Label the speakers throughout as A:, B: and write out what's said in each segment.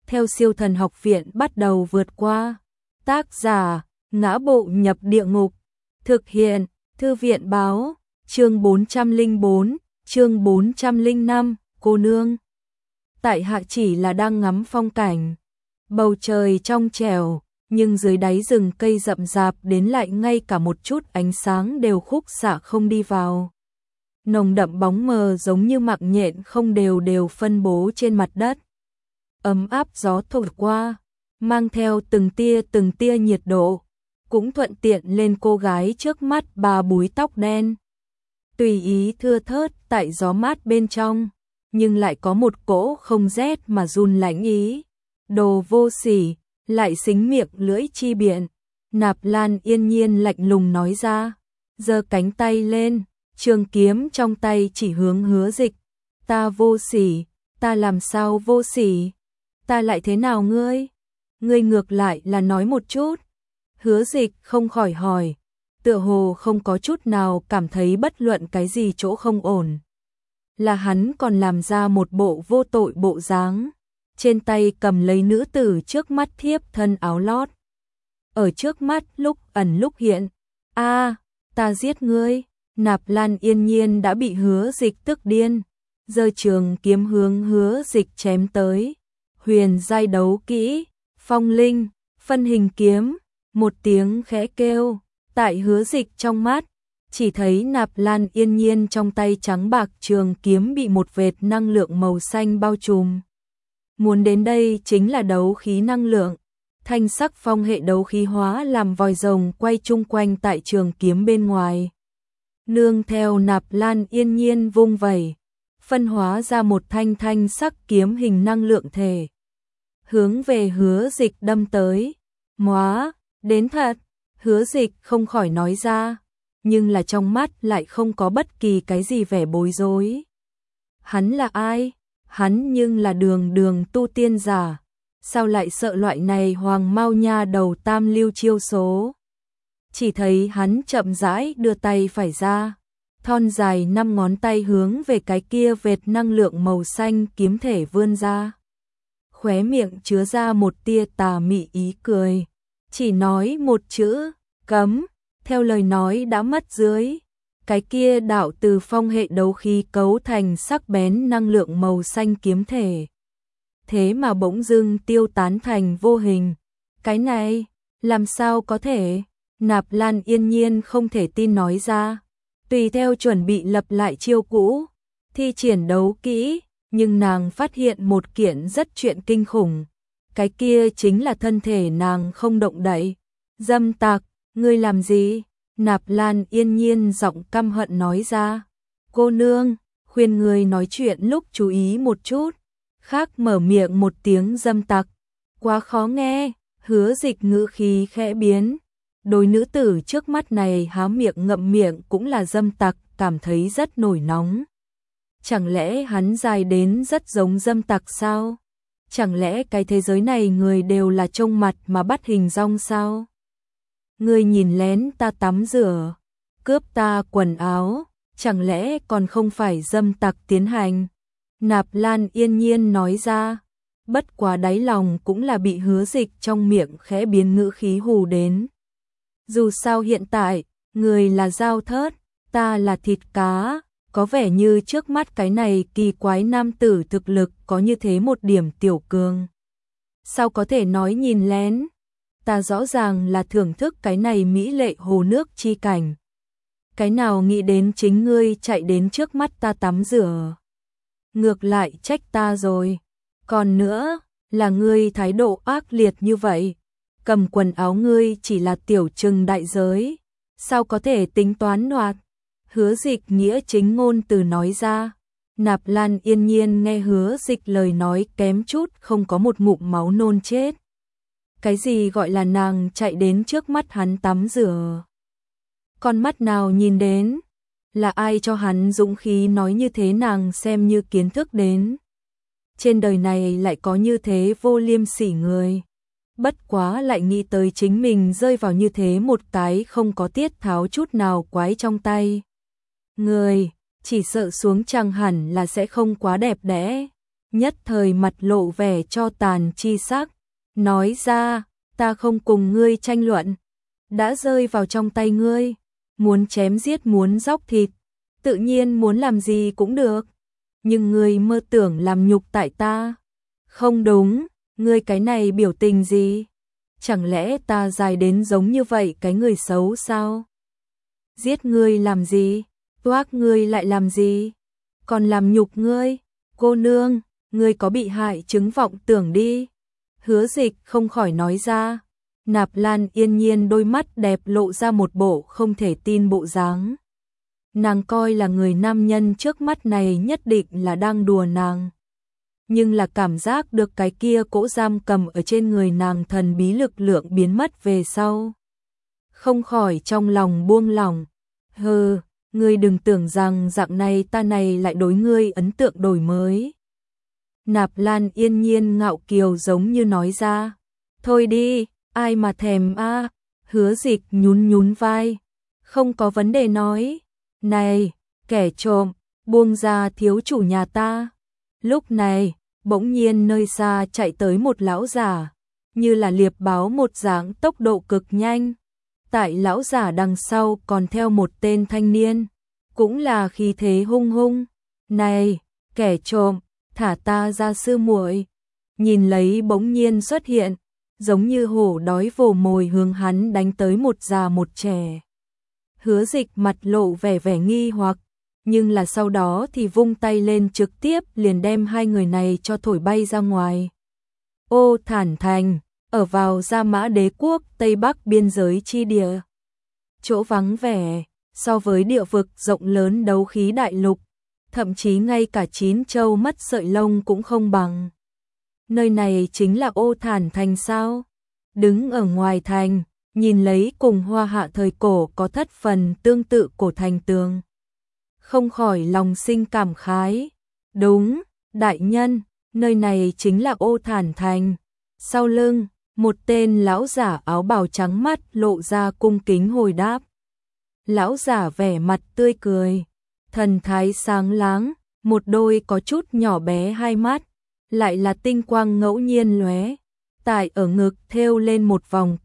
A: theo Siêu Thần Học Viện bắt đầu vượt qua. Tác giả: Ngã Bộ Nhập Địa Ngục. Thực hiện: Thư viện báo. Chương 404, chương 405, cô nương. Tại hạ chỉ là đang ngắm phong cảnh. Bầu trời trong trẻo, nhưng dưới đáy rừng cây rậm rạp đến lại ngay cả một chút ánh sáng đều khúc xạ không đi vào. Nồng đậm bóng mờ giống như mạng nhện không đều đều phân bố trên mặt đất. Ấm áp gió thổi qua, mang theo từng tia nhiệt độ, cũng thuận tiện lên cô gái trước mắt bà búi tóc đen. Tùy ý thưa thớt tại gió mát bên trong, nhưng lại có một cỗ không rét mà run lạnh ý. Đồ vô sỉ, lại xính miệng lưỡi chi biện. Nạp Lan yên nhiên lạnh lùng nói ra, giơ cánh tay lên, trường kiếm trong tay chỉ hướng Hứa Dịch. Ta vô sỉ, ta làm sao vô sỉ? Ta lại thế nào ngươi? Ngươi ngược lại là nói một chút. Hứa Dịch không khỏi hỏi, tựa hồ không có chút nào cảm thấy bất luận cái gì chỗ không ổn. Là hắn còn làm ra một bộ vô tội bộ dáng, trên tay cầm lấy nữ tử trước mắt thiếp thân áo lót. Ở trước mắt lúc ẩn lúc hiện. Ta giết ngươi. Nạp Lan yên nhiên đã bị Hứa Dịch tức điên, giơ trường kiếm hướng Hứa Dịch chém tới. Huyền giai đấu kỹ, phong linh, phân hình kiếm. Một tiếng khẽ kêu, tại Hứa Dịch trong mắt, chỉ thấy Nạp Lan yên nhiên trong tay trắng bạc trường kiếm bị một vệt năng lượng màu xanh bao trùm. Muốn đến đây chính là đấu khí năng lượng. Thanh sắc phong hệ đấu khí hóa làm vòi rồng quay chung quanh tại trường kiếm bên ngoài. Nương theo Nạp Lan yên nhiên vung vẩy, phân hóa ra một thanh sắc kiếm hình năng lượng thể, hướng về Hứa Dịch đâm tới. Móa, đến thật. Hứa Dịch không khỏi nói ra, nhưng là trong mắt lại không có bất kỳ cái gì vẻ bối rối. Hắn là ai? Hắn nhưng là đường tu tiên giả, sao lại sợ loại này hoàng mao nha đầu tam lưu chiêu số? Chỉ thấy hắn chậm rãi đưa tay phải ra, thon dài 5 ngón tay hướng về cái kia vệt năng lượng màu xanh kiếm thể vươn ra. Khóe miệng chứa ra một tia tà mị ý cười, chỉ nói một chữ, cấm, theo lời nói đã mất dưới. Cái kia đạo từ phong hệ đấu khí cấu thành sắc bén năng lượng màu xanh kiếm thể, thế mà bỗng dưng tiêu tán thành vô hình. Cái này, làm sao có thể? Nạp Lan yên nhiên không thể tin nói ra, tùy theo chuẩn bị lập lại chiêu cũ, thi triển đấu kỹ, nhưng nàng phát hiện một kiện rất chuyện kinh khủng. Cái kia chính là thân thể nàng không động đậy. Dâm tặc, ngươi làm gì? Nạp Lan yên nhiên giọng căm hận nói ra. Cô nương, khuyên người nói chuyện lúc chú ý một chút. Khác mở miệng một tiếng dâm tặc, quá khó nghe. Hứa Dịch ngữ khí khẽ biến. Đối nữ tử trước mắt này há miệng ngậm miệng cũng là dâm tặc, cảm thấy rất nổi nóng. Chẳng lẽ hắn dài đến rất giống dâm tặc sao? Chẳng lẽ cái thế giới này người đều là trông mặt mà bắt hình dong sao? Ngươi nhìn lén ta tắm rửa, cướp ta quần áo, chẳng lẽ còn không phải dâm tặc tiến hành? Nạp Lan yên nhiên nói ra, bất quá đáy lòng cũng là bị Hứa Dịch trong miệng khẽ biến ngữ khí hù đến. Dù sao hiện tại, người là dao thớt, ta là thịt cá, có vẻ như trước mắt cái này kỳ quái nam tử thực lực có như thế một điểm tiểu cường. Sao có thể nói nhìn lén? Ta rõ ràng là thưởng thức cái này mỹ lệ hồ nước chi cảnh. Cái nào nghĩ đến chính ngươi chạy đến trước mắt ta tắm rửa. Ngược lại trách ta rồi. Còn nữa, là ngươi thái độ ác liệt như vậy. Cầm quần áo ngươi chỉ là tiểu trừng đại giới. Sao có thể tính toán đoạt? Hứa Dịch nghĩa chính ngôn từ nói ra. Nạp Lan yên nhiên nghe Hứa Dịch lời nói kém chút không có một ngụm máu nôn chết. Cái gì gọi là nàng chạy đến trước mắt hắn tắm rửa? Con mắt nào nhìn đến? Là ai cho hắn dũng khí nói như thế nàng xem như kiến thức đến? Trên đời này lại có như thế vô liêm sỉ người. Bất quá lại nghĩ tới chính mình rơi vào như thế một cái không có tiết tháo chút nào quái trong tay. Người, chỉ sợ xuống chẳng hẳn là sẽ không quá đẹp đẽ. nhất thời mặt lộ vẻ cho tàn chi sắc, nói ra, ta không cùng ngươi tranh luận, đã rơi vào trong tay ngươi, muốn chém giết muốn róc thịt, tự nhiên muốn làm gì cũng được, nhưng ngươi mơ tưởng làm nhục tại ta. Không đúng, ngươi cái này biểu tình gì? Chẳng lẽ ta dài đến giống như vậy cái người xấu sao? Giết ngươi làm gì? Toác ngươi lại làm gì? Còn làm nhục ngươi? Cô nương, ngươi có bị hại chứng vọng tưởng đi. Hứa Dịch không khỏi nói ra. Nạp Lan Yên Nhiên đôi mắt đẹp lộ ra một bộ không thể tin bộ dáng. Nàng coi là người nam nhân trước mắt này nhất định là đang đùa nàng. Nhưng là cảm giác được cái kia cỗ giam cầm ở trên người nàng thần bí lực lượng biến mất về sau. Không khỏi trong lòng buông lỏng. Hừ, ngươi đừng tưởng rằng dạng này ta này lại đối ngươi ấn tượng đổi mới. Nạp Lan Yên Nhiên ngạo kiều giống như nói ra. Thôi đi, ai mà thèm a. Hứa Dịch nhún nhún vai. Không có vấn đề nói. Này, kẻ trộm, buông ra thiếu chủ nhà ta. Lúc này, bỗng nhiên nơi xa chạy tới một lão giả, như là liệp báo một dáng tốc độ cực nhanh. Tại lão giả đằng sau còn theo một tên thanh niên, cũng là khí thế hung hung. Này, kẻ trộm, thả ta ra sư muội. Nhìn lấy bỗng nhiên xuất hiện, giống như hổ đói vồ mồi hướng hắn đánh tới một già một trẻ. Hứa Dịch mặt lộ vẻ nghi hoặc, nhưng là sau đó thì vung tay lên trực tiếp liền đem hai người này cho thổi bay ra ngoài. Ô Thản Thành, ở vào Gia Mã Đế quốc Tây Bắc biên giới chi địa. Chỗ vắng vẻ, so với địa vực rộng lớn đấu khí đại lục, thậm chí ngay cả 9 châu mất sợi lông cũng không bằng. Nơi này chính là Ô Thản Thành sao? Đứng ở ngoài thành, nhìn lấy cùng Hoa Hạ thời cổ có thất phần tương tự cổ thành tường. Không khỏi lòng sinh cảm khái. Đúng, đại nhân, nơi này chính là Ô Thản Thành. Sau lưng, một tên lão giả áo bào trắng mắt lộ ra cung kính hồi đáp. Lão giả vẻ mặt tươi cười, thần thái sáng láng, một đôi có chút nhỏ bé hai mắt, lại là tinh quang ngẫu nhiên lóe. Tại ở ngực thêu lên một vòng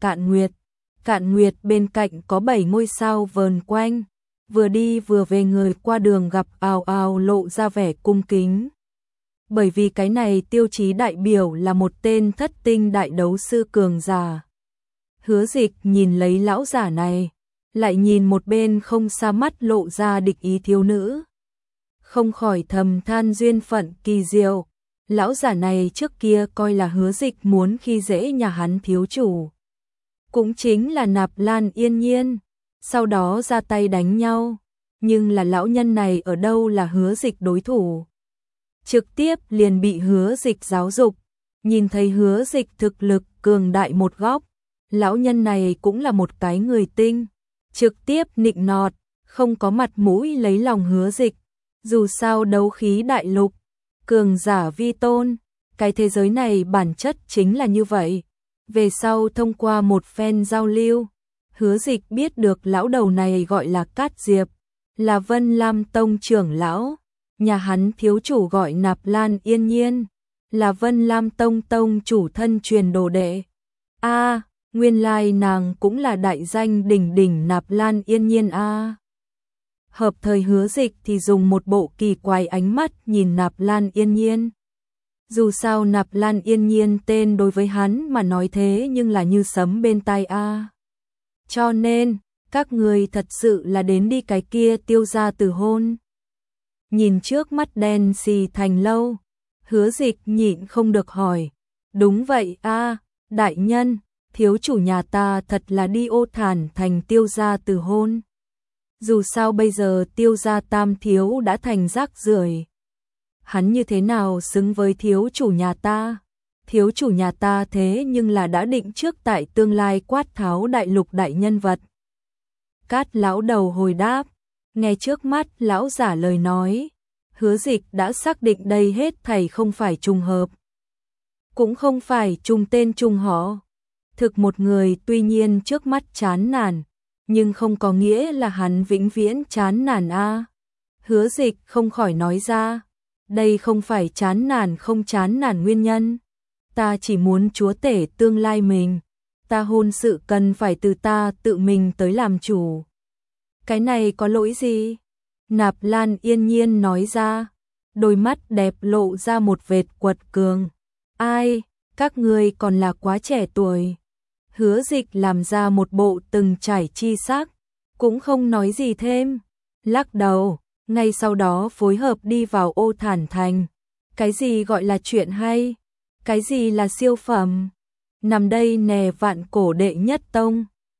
A: cạn nguyệt bên cạnh có 7 ngôi sao vờn quanh. Vừa đi vừa về người qua đường gặp ào ào lộ ra vẻ cung kính. Bởi vì cái này tiêu chí đại biểu là một tên thất tinh đại đấu sư cường giả. Hứa Dịch nhìn lấy lão giả này, lại nhìn một bên không xa mắt lộ ra địch ý thiếu nữ. Không khỏi thầm than duyên phận kỳ diệu, lão giả này trước kia coi là Hứa Dịch muốn khi dễ nhà hắn thiếu chủ. Cũng chính là Nạp Lan Yên Nhiên. Sau đó ra tay đánh nhau, nhưng là lão nhân này ở đâu là Hứa Dịch đối thủ. Trực tiếp liền bị Hứa Dịch giáo dục, nhìn thấy Hứa Dịch thực lực cường đại một góc, lão nhân này cũng là một cái người tinh, trực tiếp nịnh nọt, không có mặt mũi lấy lòng Hứa Dịch. Dù sao đấu khí đại lục, cường giả vi tôn, cái thế giới này bản chất chính là như vậy. Về sau thông qua một phen giao lưu, Hứa Dịch biết được lão đầu này gọi là Cát Diệp, là Vân Lam Tông trưởng lão, nhà hắn thiếu chủ gọi Nạp Lan Yên Nhiên, là Vân Lam Tông tông chủ thân truyền đồ đệ. Nguyên lai nàng cũng là đại danh đỉnh đỉnh Nạp Lan Yên Nhiên a. Hợp thời Hứa Dịch thì dùng một bộ kỳ quái ánh mắt nhìn Nạp Lan Yên Nhiên. Dù sao Nạp Lan Yên Nhiên tên đối với hắn mà nói thế nhưng là như sấm bên tai a. Cho nên, các người thật sự là đến đi cái kia Tiêu gia từ hôn. Nhìn trước mắt đen xì thành lâu, Hứa Dịch nhịn không được hỏi. Đúng vậy a, đại nhân, thiếu chủ nhà ta thật là đi Ô Thản Thành Tiêu gia từ hôn. Dù sao bây giờ Tiêu gia tam thiếu đã thành rác rưởi. Hắn như thế nào xứng với thiếu chủ nhà ta? Thiếu chủ nhà ta thế nhưng là đã định trước tại tương lai quát tháo đại lục đại nhân vật. Cát lão đầu hồi đáp, nghe trước mắt lão giả lời nói, Hứa Dịch đã xác định đây hết thảy không phải trùng hợp, cũng không phải trùng tên trùng họ. Thực một người tuy nhiên trước mắt chán nản, nhưng không có nghĩa là hắn vĩnh viễn chán nản a. Hứa Dịch không khỏi nói ra, đây không phải chán nản không chán nản nguyên nhân. Ta chỉ muốn chúa tể tương lai mình. Ta hôn sự cần phải từ ta tự mình tới làm chủ. Cái này có lỗi gì? Nạp Lan yên nhiên nói ra, đôi mắt đẹp lộ ra một vệt quật cường. Ai, các ngươi còn là quá trẻ tuổi. Hứa Dịch làm ra một bộ từng trải chi sắc, cũng không nói gì thêm, lắc đầu, ngay sau đó phối hợp đi vào Ô Thản Thành. Cái gì gọi là chuyện hay? Cái gì là siêu phẩm? Nằm đây nè Vạn Cổ đệ nhất tông,